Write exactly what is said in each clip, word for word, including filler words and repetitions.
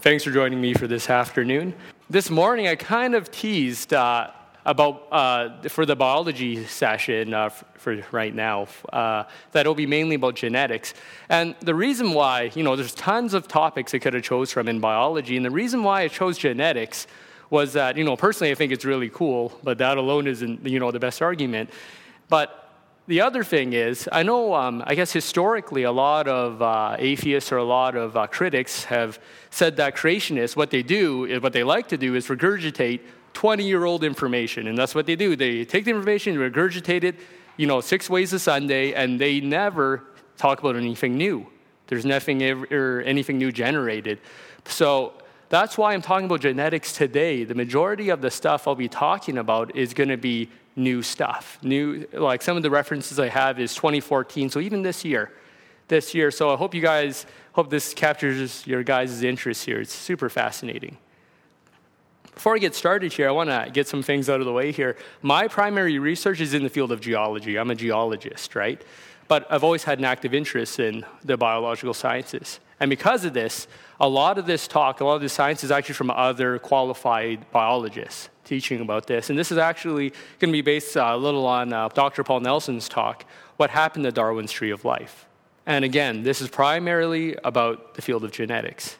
Thanks for joining me for this afternoon. This morning, I kind of teased uh, about, uh, for the biology session uh, f- for right now, uh, that it'll be mainly about genetics. And the reason why, you know, there's tons of topics I could have chose from in biology, and the reason why I chose genetics was that, you know, personally I think it's really cool, but that alone isn't, you know, the best argument. But the other thing is, I know, um, I guess historically, a lot of uh, atheists or a lot of uh, critics have said that creationists, what they do, is what they like to do is regurgitate twenty-year-old information. And that's what they do. They take the information, regurgitate it, you know, six ways a Sunday, and they never talk about anything new. There's nothing ever, anything new generated. So that's why I'm talking about genetics today. The majority of the stuff I'll be talking about is going to be new stuff. New, like some of the references I have is twenty fourteen, so even this year. This year, so I hope you guys, hope this captures your guys' interest here. It's super fascinating. Before I get started here, I want to get some things out of the way here. My primary research is in the field of geology. I'm a geologist, right? But I've always had an active interest in the biological sciences. And because of this, a lot of this talk, a lot of this science is actually from other qualified biologists teaching about this. And this is actually going to be based uh, a little on uh, Doctor Paul Nelson's talk, What Happened to Darwin's Tree of Life. And again, this is primarily about the field of genetics.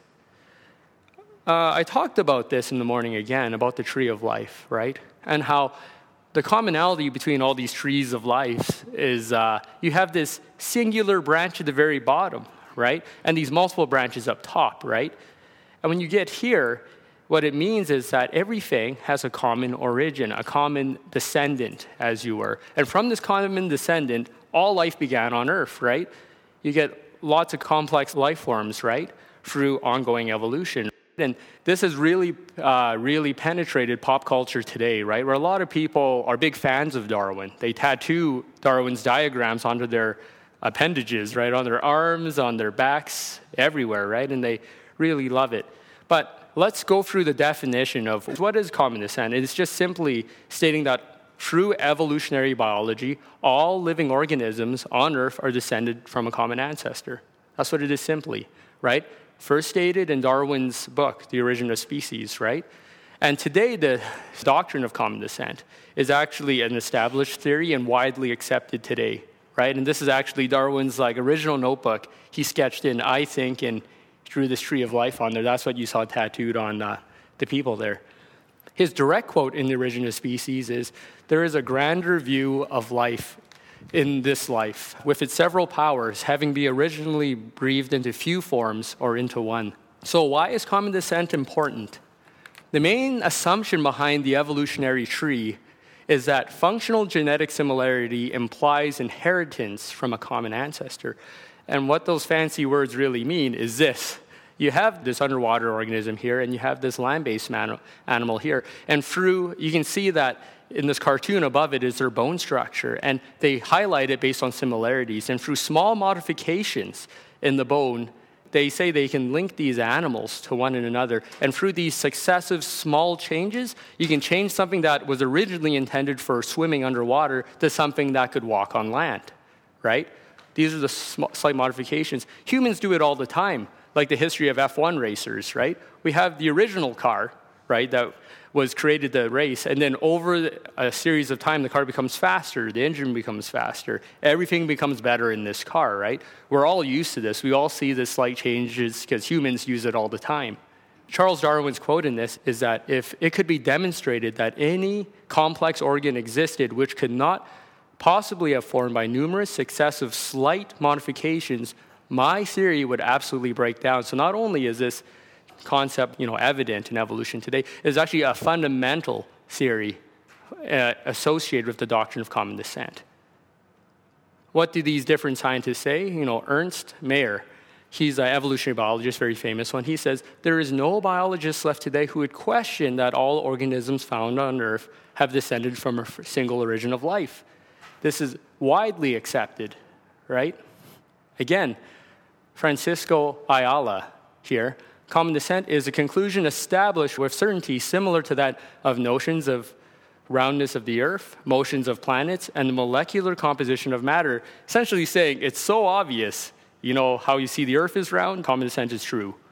Uh, I talked about this in the morning again, about the tree of life, right? And how the commonality between all these trees of life is uh, you have this singular branch at the very bottom, right? And these multiple branches up top, right? And when you get here, what it means is that everything has a common origin, a common descendant, as you were. And from this common descendant, all life began on Earth, right? You get lots of complex life forms, right, through ongoing evolution. And this has really, uh, really penetrated pop culture today, right, where a lot of people are big fans of Darwin. They tattoo Darwin's diagrams onto their appendages, right, on their arms, on their backs, everywhere, right, and they really love it. But let's go through the definition of what is common descent. It's just simply stating that through evolutionary biology, all living organisms on Earth are descended from a common ancestor. That's what it is simply, right? First stated in Darwin's book, The Origin of Species, right? And today, the doctrine of common descent is actually an established theory and widely accepted today, right? And this is actually Darwin's like original notebook. He sketched in, I think, and drew this tree of life on there. That's what you saw tattooed on uh, the people there. His direct quote in The Origin of Species is, "There is a grander view of life in this life, with its several powers having been originally breathed into few forms or into one." So why is common descent important? The main assumption behind the evolutionary tree is that functional genetic similarity implies inheritance from a common ancestor. And what those fancy words really mean is this. You have this underwater organism here, and you have this land-based man- animal here. And through, you can see that in this cartoon above it is their bone structure, and they highlight it based on similarities. And through small modifications in the bone, they say they can link these animals to one another. And through these successive small changes, you can change something that was originally intended for swimming underwater to something that could walk on land, right? These are the sm- slight modifications. Humans do it all the time, like the history of F one racers, right? We have the original car, right, that was created to race, and then over a series of time, the car becomes faster, the engine becomes faster, everything becomes better in this car, right? We're all used to this. We all see the slight changes because humans use it all the time. Charles Darwin's quote in this is that if it could be demonstrated that any complex organ existed which could not possibly have formed by numerous successive slight modifications, my theory would absolutely break down. So not only is this concept, you know, evident in evolution today, is actually a fundamental theory uh, associated with the doctrine of common descent. What do these different scientists say? You know, Ernst Mayr, he's an evolutionary biologist, very famous one. He says, there is no biologist left today who would question that all organisms found on Earth have descended from a single origin of life. This is widely accepted, right? Again, Francisco Ayala here, common descent is a conclusion established with certainty similar to that of notions of roundness of the Earth, motions of planets, and the molecular composition of matter, essentially saying it's so obvious, you know, how you see the Earth is round, common descent is true.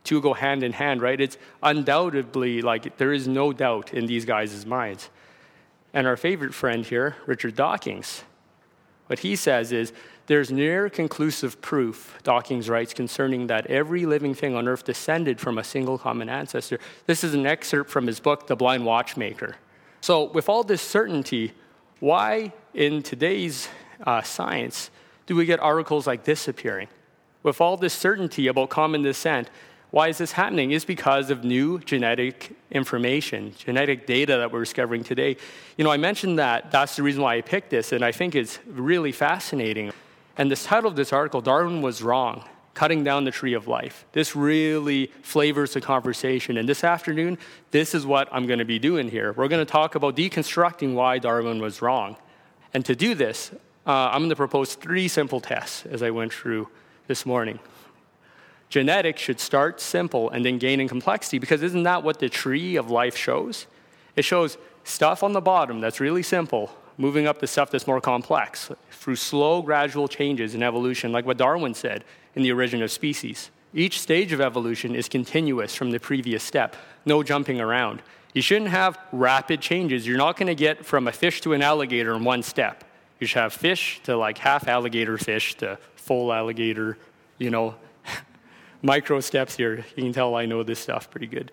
two go hand in hand, right? It's undoubtedly, like, there is no doubt in these guys' minds. And our favorite friend here, Richard Dawkins, what he says is, there's near conclusive proof, Dawkins writes, concerning that every living thing on earth descended from a single common ancestor. This is an excerpt from his book, The Blind Watchmaker. So with all this certainty, why in today's uh, science do we get articles like this appearing? With all this certainty about common descent, why is this happening? It's because of new genetic information, genetic data that we're discovering today. You know, I mentioned that that's the reason why I picked this, and I think it's really fascinating. And the title of this article, Darwin Was Wrong, Cutting Down the Tree of Life. This really flavors the conversation. And this afternoon, this is what I'm going to be doing here. We're going to talk about deconstructing why Darwin was wrong. And to do this, uh, I'm going to propose three simple tests as I went through this morning. Genetics should start simple and then gain in complexity, because isn't that what the tree of life shows? It shows stuff on the bottom that's really simple, moving up to stuff that's more complex through slow, gradual changes in evolution, like what Darwin said in The Origin of Species. Each stage of evolution is continuous from the previous step, no jumping around. You shouldn't have rapid changes. You're not going to get from a fish to an alligator in one step. You should have fish to like half alligator fish to full alligator, you know, micro steps here. You can tell I know this stuff pretty good.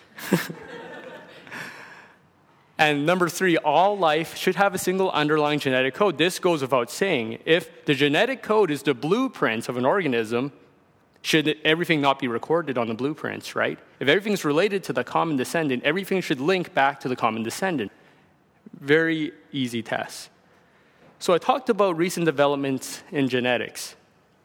And number three, all life should have a single underlying genetic code. This goes without saying. If the genetic code is the blueprints of an organism, should everything not be recorded on the blueprints, right? If everything's related to the common descendant, everything should link back to the common descendant. Very easy test. So I talked about recent developments in genetics.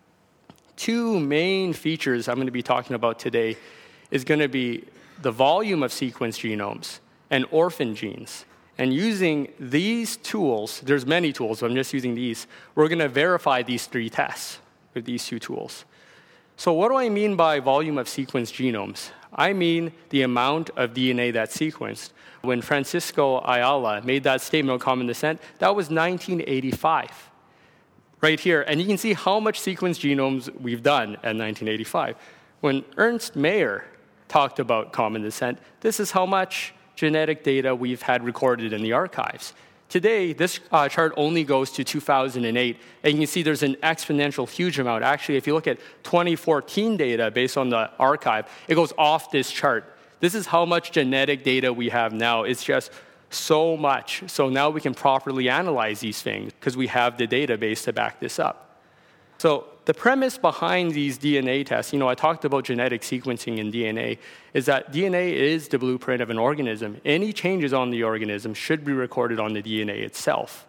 Two main features I'm going to be talking about today is going to be the volume of sequenced genomes and orphan genes. And using these tools, there's many tools, but I'm just using these, we're going to verify these three tests with these two tools. So what do I mean by volume of sequenced genomes? I mean the amount of D N A that's sequenced. When Francisco Ayala made that statement on common descent, that was nineteen eighty-five. Right here, and you can see how much sequenced genomes we've done at nineteen eighty-five. When Ernst Mayr talked about common descent, this is how much genetic data we've had recorded in the archives. Today, this uh, chart only goes to two thousand eight, and you can see there's an exponential huge amount. Actually, if you look at twenty fourteen data based on the archive, it goes off this chart. This is how much genetic data we have now. It's just so much. So now we can properly analyze these things because we have the database to back this up. So the premise behind these D N A tests, you know, I talked about genetic sequencing in D N A, is that D N A is the blueprint of an organism. Any changes on the organism should be recorded on the D N A itself.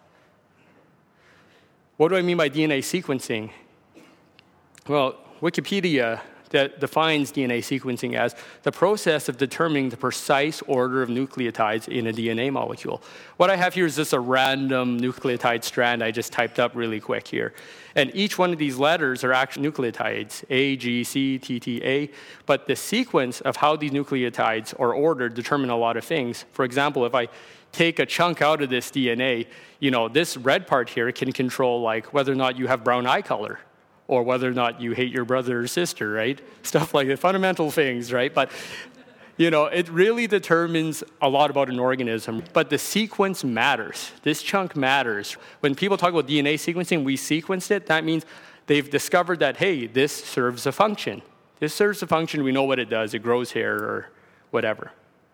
What do I mean by D N A sequencing? Well, Wikipedia that defines D N A sequencing as the process of determining the precise order of nucleotides in a D N A molecule. What I have here is just a random nucleotide strand I just typed up really quick here. And each one of these letters are actually nucleotides, A, G, C, T, T, A. But the sequence of how these nucleotides are ordered determine a lot of things. For example, if I take a chunk out of this D N A, you know, this red part here can control like whether or not you have brown eye color, or whether or not you hate your brother or sister, right? Stuff like that, fundamental things, right? But, you know, it really determines a lot about an organism. But the sequence matters. This chunk matters. When people talk about D N A sequencing, we sequenced it. That means they've discovered that, hey, this serves a function. This serves a function. We know what it does. It grows hair or whatever.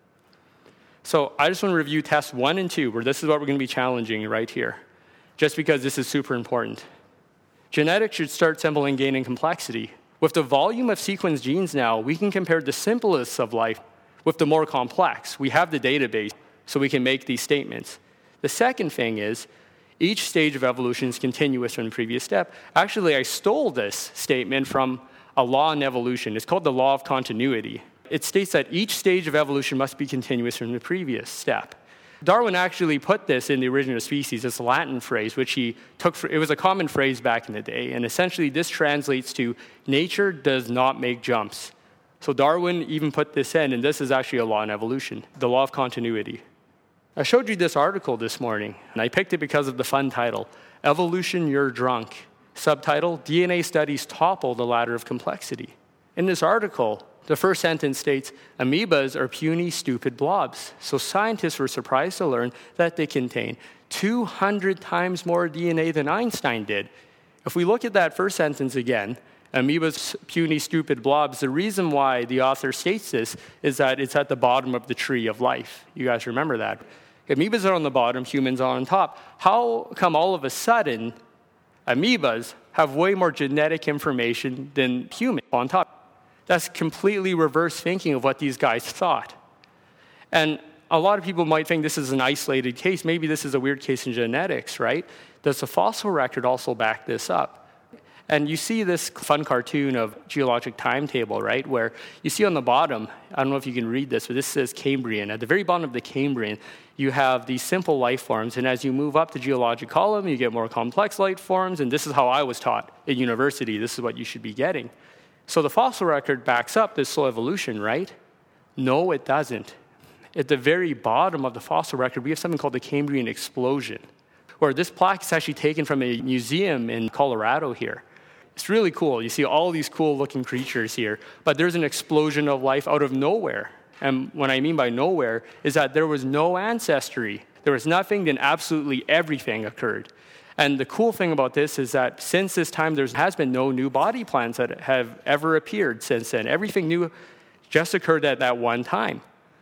So I just want to review tests one and two, where this is what we're going to be challenging right here, just because this is super important. Genetics should start simple and gain in complexity. With the volume of sequenced genes now, we can compare the simplest of life with the more complex. We have the database, so we can make these statements. The second thing is, each stage of evolution is continuous from the previous step. Actually, I stole this statement from a law in evolution. It's called the law of continuity. It states that each stage of evolution must be continuous from the previous step. Darwin actually put this in The Origin of Species, this Latin phrase, which he took, for, it was a common phrase back in the day, and essentially this translates to, nature does not make jumps. So Darwin even put this in, and this is actually a law in evolution, the law of continuity. I showed you this article this morning, and I picked it because of the fun title, Evolution, You're Drunk. Subtitle, D N A Studies Topple the Ladder of Complexity. In this article, The first sentence states, amoebas are puny, stupid blobs. So scientists were surprised to learn that they contain two hundred times more D N A than Einstein did. If we look at that first sentence again, amoebas, puny, stupid blobs, the reason why the author states this is that it's at the bottom of the tree of life. You guys remember that. Amoebas are on the bottom, humans are on top. How come all of a sudden amoebas have way more genetic information than humans on top? That's completely reverse thinking of what these guys thought. And a lot of people might think this is an isolated case. Maybe this is a weird case in genetics, right? Does the fossil record also back this up? And you see this fun cartoon of geologic timetable, right? Where you see on the bottom, I don't know if you can read this, but this says Cambrian. At the very bottom of the Cambrian, you have these simple life forms. And as you move up the geologic column, you get more complex life forms. And this is how I was taught at university. This is what you should be getting. So the fossil record backs up this slow evolution, right? No, it doesn't. At the very bottom of the fossil record, we have something called the Cambrian explosion, where this plaque is actually taken from a museum in Colorado here. It's really cool. You see all these cool-looking creatures here, but there's an explosion of life out of nowhere. And what I mean by nowhere is that there was no ancestry. There was nothing, then absolutely everything occurred. And the cool thing about this is that since this time, there has been no new body plans that have ever appeared since then. Everything new just occurred at that one time.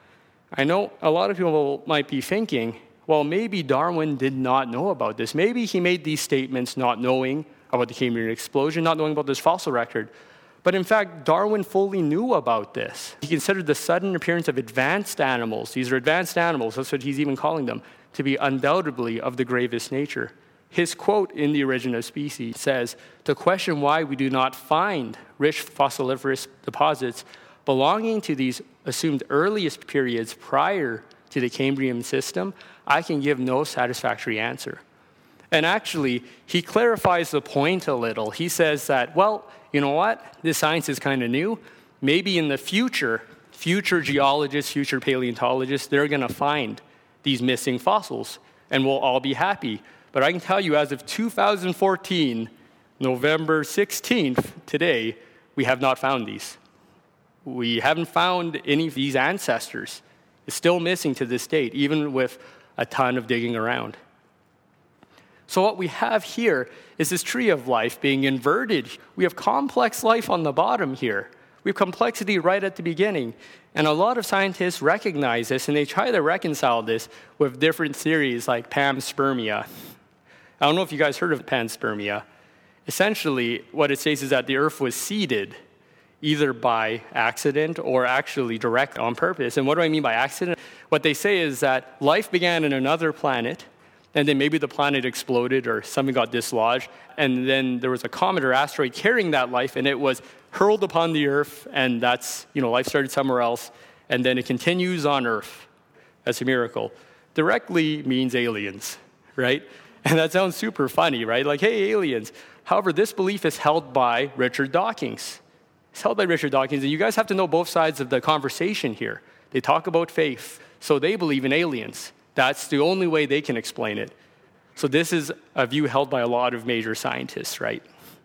I know a lot of people might be thinking, well, maybe Darwin did not know about this. Maybe he made these statements not knowing about the Cambrian explosion, not knowing about this fossil record. But in fact, Darwin fully knew about this. He considered the sudden appearance of advanced animals, these are advanced animals, that's what he's even calling them, to be undoubtedly of the gravest nature. His quote in The Origin of Species says, to question why we do not find rich fossiliferous deposits belonging to these assumed earliest periods prior to the Cambrian system, I can give no satisfactory answer. And actually, he clarifies the point a little. He says that, well, you know what? This science is kind of new. Maybe in the future, future geologists, future paleontologists, they're going to find these missing fossils, and we'll all be happy. But I can tell you, as of two thousand fourteen, November sixteenth, today, we have not found these. We haven't found any of these ancestors. It's still missing to this date, even with a ton of digging around. So what we have here is this tree of life being inverted. We have complex life on the bottom here. We have complexity right at the beginning. And a lot of scientists recognize this, and they try to reconcile this with different theories like panspermia. I don't know if you guys heard of panspermia. Essentially, what it says is that the Earth was seeded either by accident or actually direct on purpose. And what do I mean by accident? What they say is that life began in another planet, and then maybe the planet exploded or something got dislodged, and then there was a comet or asteroid carrying that life, and it was hurled upon the Earth, and that's, you know, life started somewhere else, and then it continues on Earth. That's a miracle. Directly means aliens, right? And that sounds super funny, right? Like, hey, aliens. However, this belief is held by Richard Dawkins. It's held by Richard Dawkins, and you guys have to know both sides of the conversation here. They talk about faith, so they believe in aliens. That's the only way they can explain it. So this is a view held by a lot of major scientists, right?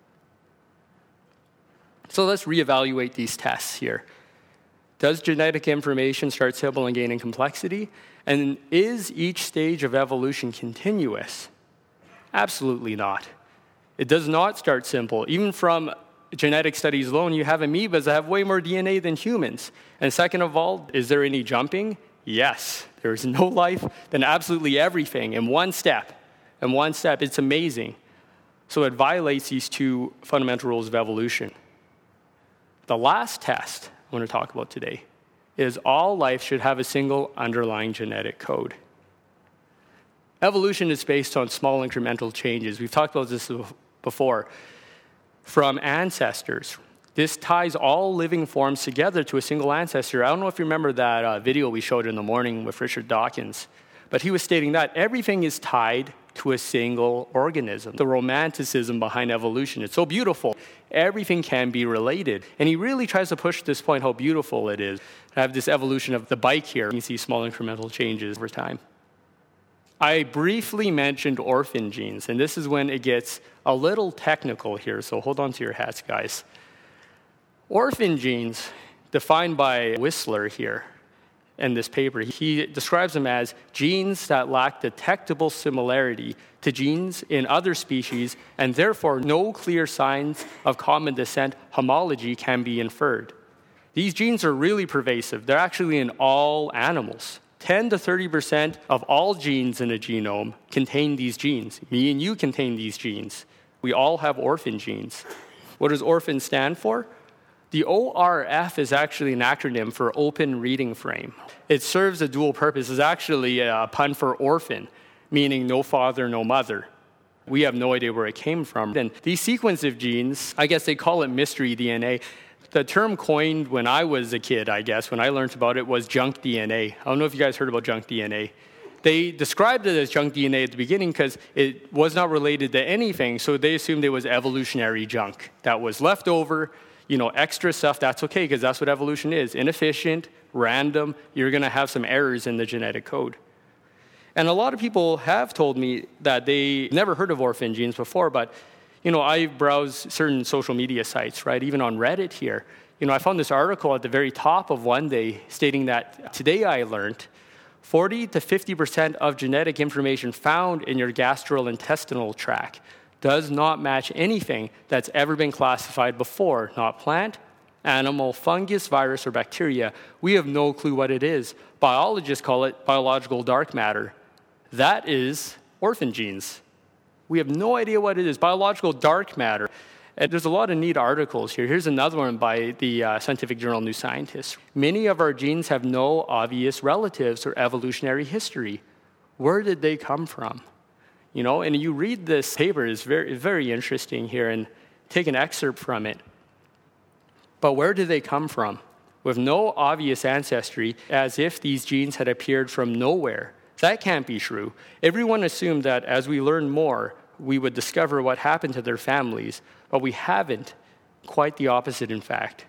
So let's reevaluate these tests here. Does genetic information start simple and gain in complexity? And is each stage of evolution continuous? Absolutely not. It does not start simple. Even from genetic studies alone, you have amoebas that have way more D N A than humans. And second of all, is there any jumping? Yes. There is no life, then absolutely everything in one step. In one step, it's amazing. So it violates these two fundamental rules of evolution. The last test I want to talk about today is all life should have a single underlying genetic code. Evolution is based on small incremental changes. We've talked about this before. From ancestors. This ties all living forms together to a single ancestor. I don't know if you remember that uh, video we showed in the morning with Richard Dawkins, but he was stating that everything is tied to a single organism. The romanticism behind evolution, it's so beautiful. Everything can be related. And he really tries to push this point how beautiful it is. I have this evolution of the bike here. You can see small incremental changes over time. I briefly mentioned orphan genes, and this is when it gets a little technical here, so hold on to your hats, guys. Orphan genes, defined by Whistler here in this paper. He describes them as genes that lack detectable similarity to genes in other species, and therefore no clear signs of common descent homology can be inferred. These genes are really pervasive. They're actually in all animals. ten to thirty percent of all genes in a genome contain these genes. Me and you contain these genes. We all have orphan genes. What does orphan stand for? The O R F is actually an acronym for Open Reading Frame. It serves a dual purpose. It's actually a pun for orphan, meaning no father, no mother. We have no idea where it came from. And these sequence of genes, I guess they call it mystery D N A. The term coined when I was a kid, I guess, when I learned about it, was junk D N A. I don't know if you guys heard about junk D N A. They described it as junk D N A at the beginning because it was not related to anything, so they assumed it was evolutionary junk that was left over, you know, extra stuff. That's okay, because that's what evolution is. Inefficient, random, you're going to have some errors in the genetic code. And a lot of people have told me that they never heard of orphan genes before, but you know, I browse certain social media sites, right? Even on Reddit here. You know, I found this article at the very top of one day stating that today I learned forty to fifty percent of genetic information found in your gastrointestinal tract does not match anything that's ever been classified before, not plant, animal, fungus, virus, or bacteria. We have no clue what it is. Biologists call it biological dark matter. That is orphan genes. We have no idea what it is, biological dark matter. And there's a lot of neat articles here. Here's another one by the uh, scientific journal New Scientist. Many of our genes have no obvious relatives or evolutionary history. Where did they come from? You know, and you read this paper, it's very, very interesting here, and take an excerpt from it. But where did they come from? With no obvious ancestry, as if these genes had appeared from nowhere. That can't be true. Everyone assumed that as we learn more, we would discover what happened to their families, but we haven't. Quite the opposite, in fact.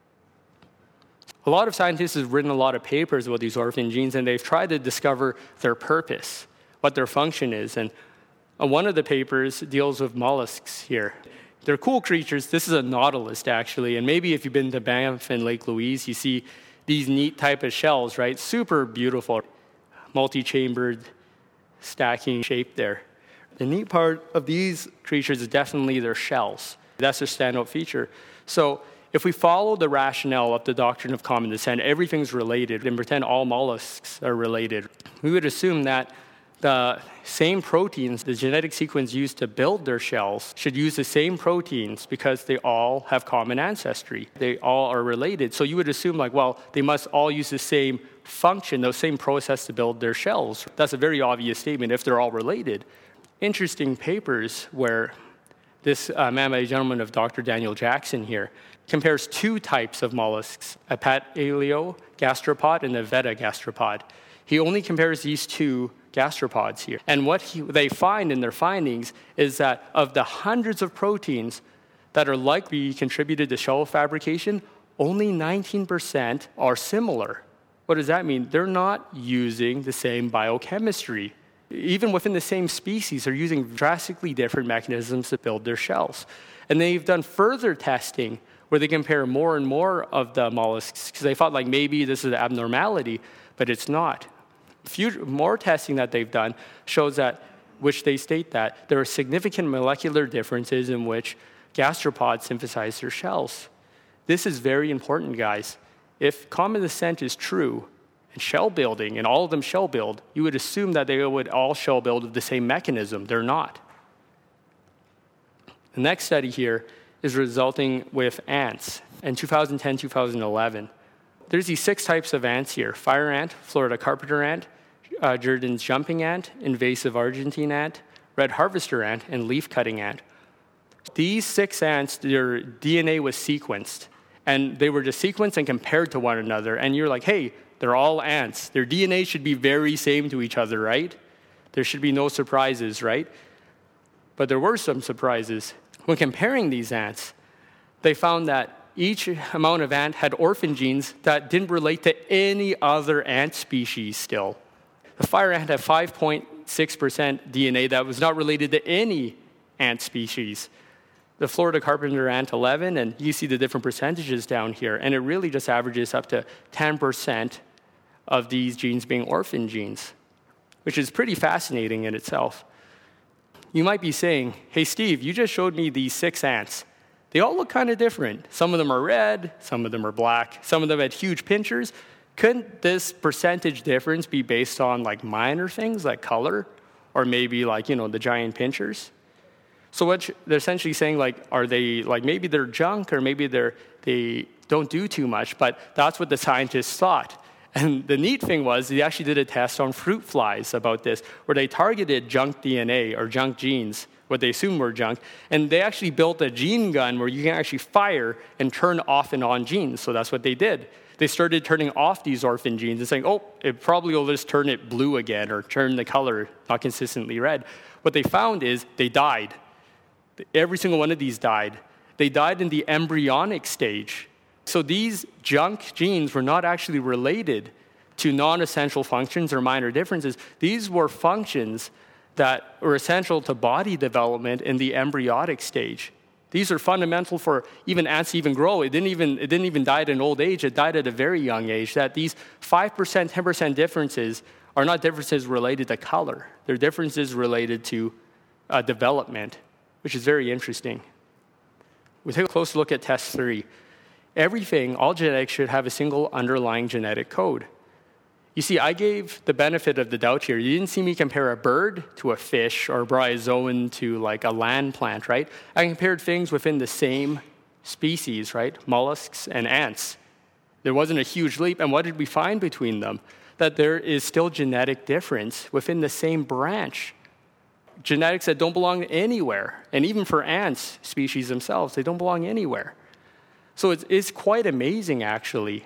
A lot of scientists have written a lot of papers about these orphan genes, and they've tried to discover their purpose, what their function is. And one of the papers deals with mollusks here. They're cool creatures. This is a nautilus, actually, and maybe if you've been to Banff and Lake Louise, you see these neat type of shells, right? Super beautiful. Multi-chambered stacking shape there. The neat part of these creatures is definitely their shells. That's their standout feature. So if we follow the rationale of the doctrine of common descent, everything's related, and pretend all mollusks are related, we would assume that the same proteins, the genetic sequence used to build their shells, should use the same proteins because they all have common ancestry. They all are related. So you would assume, like, well, they must all use the same function, the same process to build their shells. That's a very obvious statement if they're all related. Interesting papers where this uh, man by the gentleman of Doctor Daniel Jackson here compares two types of mollusks, a paleogastropod and a vetagastropod. He only compares these two gastropods here. And what he, they find in their findings is that of the hundreds of proteins that are likely contributed to shell fabrication, only nineteen percent are similar. What does that mean? They're not using the same biochemistry. Even within the same species, they're using drastically different mechanisms to build their shells. And they've done further testing where they compare more and more of the mollusks because they thought like maybe this is an abnormality, but it's not. Few, more testing that they've done shows that, which they state that, there are significant molecular differences in which gastropods synthesize their shells. This is very important, guys. If common descent is true, and shell building, and all of them shell build, you would assume that they would all shell build with the same mechanism. They're not. The next study here is resulting with ants in two thousand ten, two thousand eleven. There's these six types of ants here: fire ant, Florida carpenter ant, uh, Jordan's jumping ant, invasive Argentine ant, red harvester ant, and leaf-cutting ant. These six ants, their D N A was sequenced, and they were just sequenced and compared to one another. And you're like, hey, they're all ants. Their D N A should be very same to each other, right? There should be no surprises, right? But there were some surprises. When comparing these ants, they found that each amount of ant had orphan genes that didn't relate to any other ant species still. The fire ant had five point six percent D N A that was not related to any ant species. the Florida carpenter ant eleven, and you see the different percentages down here, and it really just averages up to ten percent of these genes being orphan genes, which is pretty fascinating in itself. You might be saying, hey, Steve, you just showed me these six ants. They all look kind of different. Some of them are red, some of them are black, some of them had huge pinchers. Couldn't this percentage difference be based on like minor things like color, or maybe like, you know, the giant pinchers? So what they're essentially saying, like, are they, like, maybe they're junk, or maybe they're, they don't do too much, but that's what the scientists thought. And the neat thing was, they actually did a test on fruit flies about this, where they targeted junk D N A, or junk genes, what they assumed were junk, and they actually built a gene gun where you can actually fire and turn off and on genes. So that's what they did. They started turning off these orphan genes and saying, oh, it probably will just turn it blue again, or turn the color not consistently red. What they found is they died. Every single one of these died. They died in the embryonic stage. So these junk genes were not actually related to non-essential functions or minor differences. These were functions that were essential to body development in the embryonic stage. These are fundamental for even ants to even grow. It didn't even, it didn't even die at an old age. It died at a very young age. That these five percent, ten percent differences are not differences related to color. They're differences related to uh, development, which is very interesting. We take a closer look at test three. Everything, all genetics should have a single underlying genetic code. You see, I gave the benefit of the doubt here. You didn't see me compare a bird to a fish, or a bryozoan to like a land plant, right? I compared things within the same species, right? Mollusks and ants. There wasn't a huge leap, and what did we find between them? That there is still genetic difference within the same branch. Genetics that don't belong anywhere. And even for ants, species themselves, they don't belong anywhere. So it's, it's quite amazing, actually.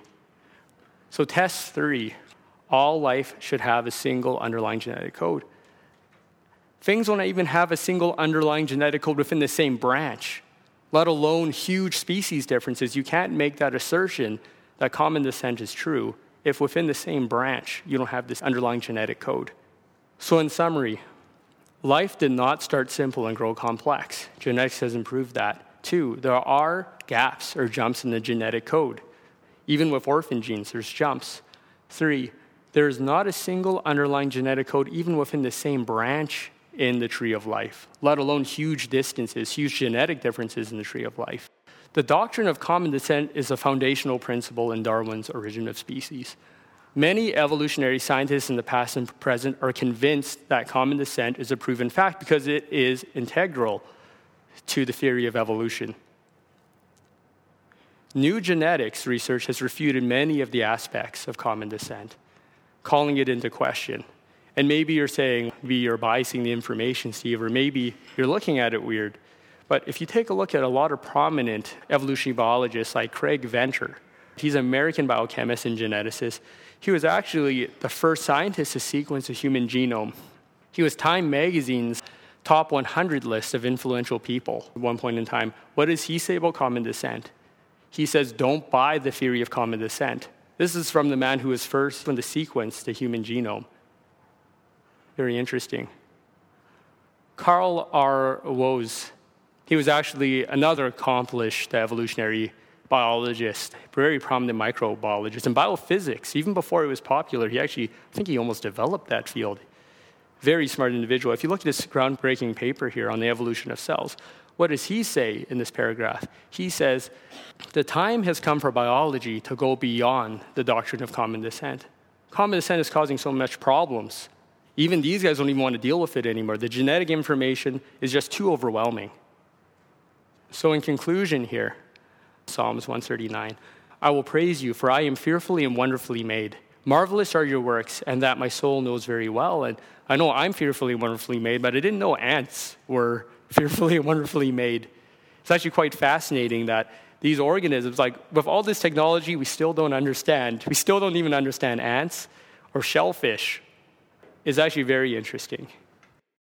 So test three, all life should have a single underlying genetic code. Things don't even have a single underlying genetic code within the same branch, let alone huge species differences. You can't make that assertion that common descent is true if within the same branch you don't have this underlying genetic code. So in summary, life did not start simple and grow complex. Genetics has improved that. Two, there are gaps or jumps in the genetic code. Even with orphan genes, there's jumps. Three, there is not a single underlying genetic code even within the same branch in the tree of life, let alone huge distances, huge genetic differences in the tree of life. The doctrine of common descent is a foundational principle in Darwin's Origin of Species. Many evolutionary scientists in the past and present are convinced that common descent is a proven fact because it is integral to the theory of evolution. New genetics research has refuted many of the aspects of common descent, calling it into question. And maybe you're saying, maybe you're biasing the information, Steve, or maybe you're looking at it weird. But if you take a look at a lot of prominent evolutionary biologists like Craig Venter, he's an American biochemist and geneticist. He was actually the first scientist to sequence a human genome. He was Time Magazine's top one hundred list of influential people at one point in time. What does he say about common descent? He says, don't buy the theory of common descent. This is from the man who was first to sequence the human genome. Very interesting. Carl R. Woese, he was actually another accomplished evolutionary biologist, very prominent microbiologist, and biophysics. Even before it was popular, he actually, I think he almost developed that field. Very smart individual. If you look at this groundbreaking paper here on the evolution of cells, what does he say in this paragraph? He says, the time has come for biology to go beyond the doctrine of common descent. Common descent is causing so much problems. Even these guys don't even want to deal with it anymore. The genetic information is just too overwhelming. So in conclusion here, Psalms one thirty-nine, I will praise you, for I am fearfully and wonderfully made. Marvelous are your works, and that my soul knows very well. And I know I'm fearfully and wonderfully made, but I didn't know ants were fearfully and wonderfully made. It's actually quite fascinating that these organisms, like with all this technology, we still don't understand. We still don't even understand ants or shellfish. It's actually very interesting.